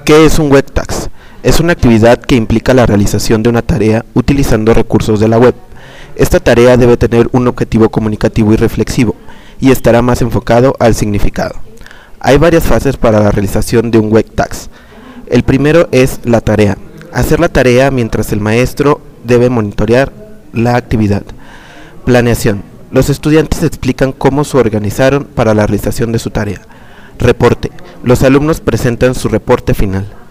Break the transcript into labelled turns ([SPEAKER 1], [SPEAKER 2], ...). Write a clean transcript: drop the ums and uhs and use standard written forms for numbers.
[SPEAKER 1] ¿Qué es un web task? Es una actividad que implica la realización de una tarea utilizando recursos de la web. Esta tarea debe tener un objetivo comunicativo y reflexivo, y estará más enfocado al significado. Hay varias fases para la realización de un web task. El primero es la tarea. Hacer la tarea mientras el maestro debe monitorear la actividad. Planeación. Los estudiantes explican cómo se organizaron para la realización de su tarea. Reporte. Los alumnos presentan su reporte final.